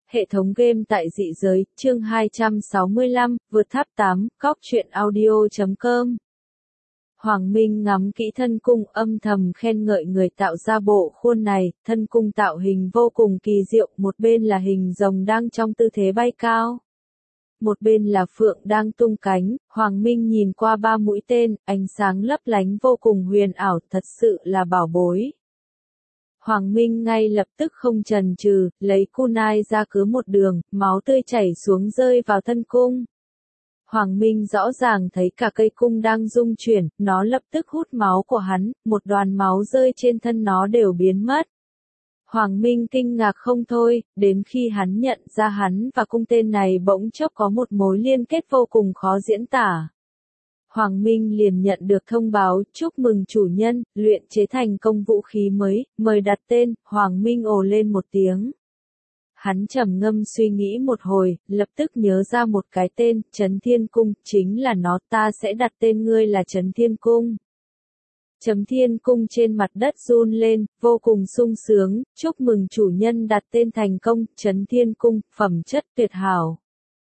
Hệ thống game tại dị giới, chương 265, vượt tháp 8, góc truyện audio.com. Hoàng Minh ngắm kỹ thân cung, âm thầm khen ngợi người tạo ra bộ khuôn này, thân cung tạo hình vô cùng kỳ diệu, một bên là hình rồng đang trong tư thế bay cao. Một bên là phượng đang tung cánh, Hoàng Minh nhìn qua ba mũi tên, ánh sáng lấp lánh vô cùng huyền ảo, thật sự là bảo bối. Hoàng Minh ngay lập tức không chần chừ, lấy kunai ra cứa một đường, máu tươi chảy xuống rơi vào thân cung. Hoàng Minh rõ ràng thấy cả cây cung đang rung chuyển, nó lập tức hút máu của hắn, một đoàn máu rơi trên thân nó đều biến mất. Hoàng Minh kinh ngạc không thôi, đến khi hắn nhận ra hắn và cung tên này bỗng chốc có một mối liên kết vô cùng khó diễn tả. Hoàng Minh liền nhận được thông báo, chúc mừng chủ nhân, luyện chế thành công vũ khí mới, mời đặt tên. Hoàng Minh ồ lên một tiếng. Hắn trầm ngâm suy nghĩ một hồi, lập tức nhớ ra một cái tên, Chấn Thiên Cung, chính là nó, ta sẽ đặt tên ngươi là Chấn Thiên Cung. Chấn Thiên Cung trên mặt đất run lên, vô cùng sung sướng, chúc mừng chủ nhân đặt tên thành công, Chấn Thiên Cung, phẩm chất tuyệt hảo.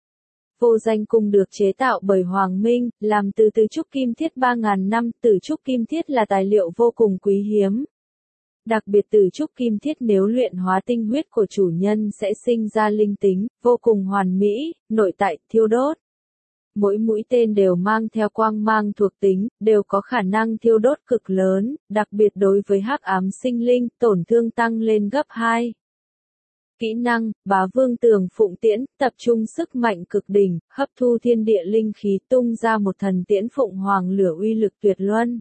Vô danh cung được chế tạo bởi Hoàng Minh, làm từ trúc kim thiết 3.000 năm, từ trúc kim thiết là tài liệu vô cùng quý hiếm. Đặc biệt từ trúc kim thiết nếu luyện hóa tinh huyết của chủ nhân sẽ sinh ra linh tính, vô cùng hoàn mỹ, nội tại, thiêu đốt. Mỗi mũi tên đều mang theo quang mang thuộc tính, đều có khả năng thiêu đốt cực lớn, đặc biệt đối với hắc ám sinh linh, tổn thương tăng lên gấp 2. Kỹ năng, Bá Vương Tường Phụng Tiễn, tập trung sức mạnh cực đỉnh, hấp thu thiên địa linh khí tung ra một thần tiễn phụng hoàng lửa uy lực tuyệt luân.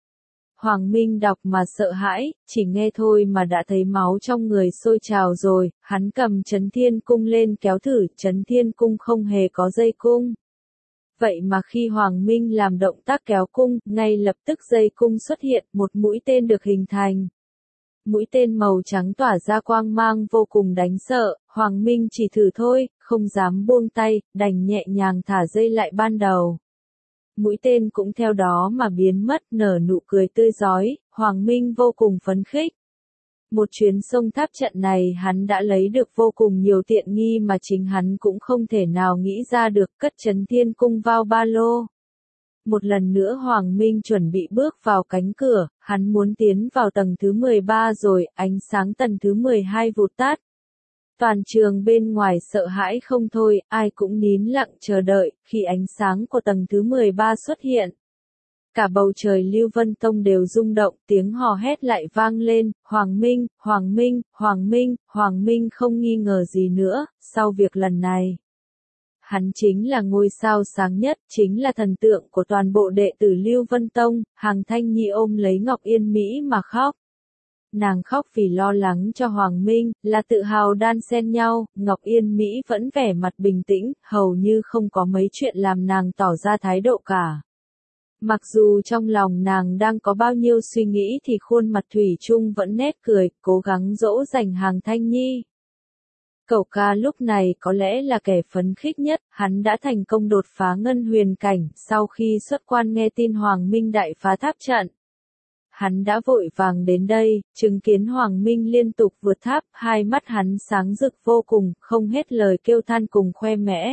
Hoàng Minh đọc mà sợ hãi, chỉ nghe thôi mà đã thấy máu trong người sôi trào rồi, hắn cầm Chấn Thiên Cung lên kéo thử, Chấn Thiên Cung không hề có dây cung. Vậy mà khi Hoàng Minh làm động tác kéo cung, ngay lập tức dây cung xuất hiện, một mũi tên được hình thành. Mũi tên màu trắng tỏa ra quang mang vô cùng đáng sợ, Hoàng Minh chỉ thử thôi, không dám buông tay, đành nhẹ nhàng thả dây lại ban đầu. Mũi tên cũng theo đó mà biến mất, nở nụ cười tươi rói, Hoàng Minh vô cùng phấn khích. Một chuyến sông tháp trận này hắn đã lấy được vô cùng nhiều tiện nghi mà chính hắn cũng không thể nào nghĩ ra được, cất Chấn Thiên Cung vào ba lô. Một lần nữa Hoàng Minh chuẩn bị bước vào cánh cửa, hắn muốn tiến vào tầng thứ 13 rồi, ánh sáng tầng thứ 12 vụt tắt. Toàn trường bên ngoài sợ hãi không thôi, ai cũng nín lặng chờ đợi, khi ánh sáng của tầng thứ 13 xuất hiện. Cả bầu trời Lưu Vân Tông đều rung động, tiếng hò hét lại vang lên, Hoàng Minh, Hoàng Minh, Hoàng Minh, Hoàng Minh không nghi ngờ gì nữa, sau việc lần này. Hắn chính là ngôi sao sáng nhất, chính là thần tượng của toàn bộ đệ tử Lưu Vân Tông, Hàng Thanh Nhi ôm lấy Ngọc Yên Mỹ mà khóc. Nàng khóc vì lo lắng cho Hoàng Minh, là tự hào đan xen nhau, Ngọc Yên Mỹ vẫn vẻ mặt bình tĩnh, hầu như không có mấy chuyện làm nàng tỏ ra thái độ cả. Mặc dù trong lòng nàng đang có bao nhiêu suy nghĩ thì khuôn mặt thủy chung vẫn nét cười, cố gắng dỗ dành Hàng Thanh Nhi. Cẩu ca lúc này có lẽ là kẻ phấn khích nhất, hắn đã thành công đột phá ngân huyền cảnh, sau khi xuất quan nghe tin Hoàng Minh đại phá tháp trận. Hắn đã vội vàng đến đây, chứng kiến Hoàng Minh liên tục vượt tháp, hai mắt hắn sáng rực vô cùng, không hết lời kêu than cùng khoe mẽ.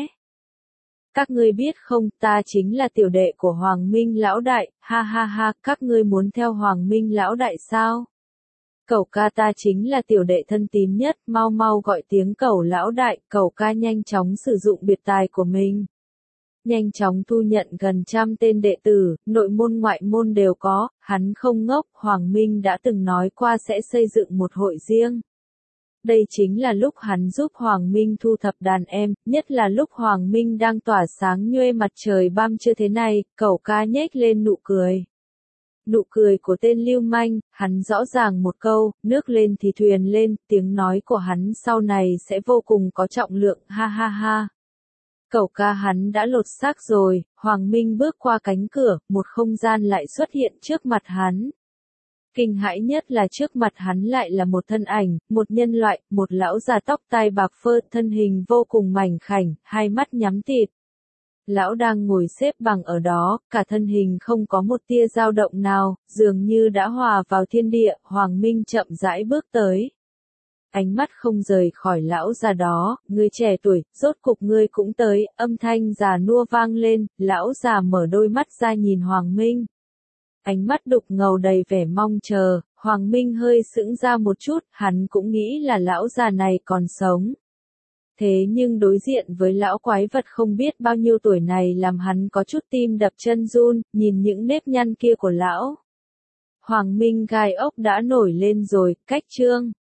Các ngươi biết không, ta chính là tiểu đệ của Hoàng Minh lão đại, ha ha ha, các ngươi muốn theo Hoàng Minh lão đại sao? Cẩu ca ta chính là tiểu đệ thân tín nhất, mau mau gọi tiếng Cẩu lão đại, Cẩu ca nhanh chóng sử dụng biệt tài của mình. Nhanh chóng thu nhận gần 100 tên đệ tử, nội môn ngoại môn đều có, hắn không ngốc, Hoàng Minh đã từng nói qua sẽ xây dựng một hội riêng. Đây chính là lúc hắn giúp Hoàng Minh thu thập đàn em, nhất là lúc Hoàng Minh đang tỏa sáng nhuê mặt trời băm chưa thế này, Cẩu ca nhếch lên nụ cười. Nụ cười của tên lưu manh, hắn rõ ràng một câu, nước lên thì thuyền lên, tiếng nói của hắn sau này sẽ vô cùng có trọng lượng, ha ha ha. Cẩu ca hắn đã lột xác rồi, Hoàng Minh bước qua cánh cửa, một không gian lại xuất hiện trước mặt hắn. Kinh hãi nhất là trước mặt hắn lại là một thân ảnh, một nhân loại, một lão già tóc tai bạc phơ, thân hình vô cùng mảnh khảnh, hai mắt nhắm tịt. Lão đang ngồi xếp bằng ở đó, cả thân hình không có một tia dao động nào, dường như đã hòa vào thiên địa, Hoàng Minh chậm rãi bước tới. Ánh mắt không rời khỏi lão già đó, người trẻ tuổi, rốt cục ngươi cũng tới, âm thanh già nua vang lên, lão già mở đôi mắt ra nhìn Hoàng Minh. Ánh mắt đục ngầu đầy vẻ mong chờ, Hoàng Minh hơi sững ra một chút, hắn cũng nghĩ là lão già này còn sống. Thế nhưng đối diện với lão quái vật không biết bao nhiêu tuổi này làm hắn có chút tim đập chân run, nhìn những nếp nhăn kia của lão. Hoàng Minh gai ốc đã nổi lên rồi, cách chương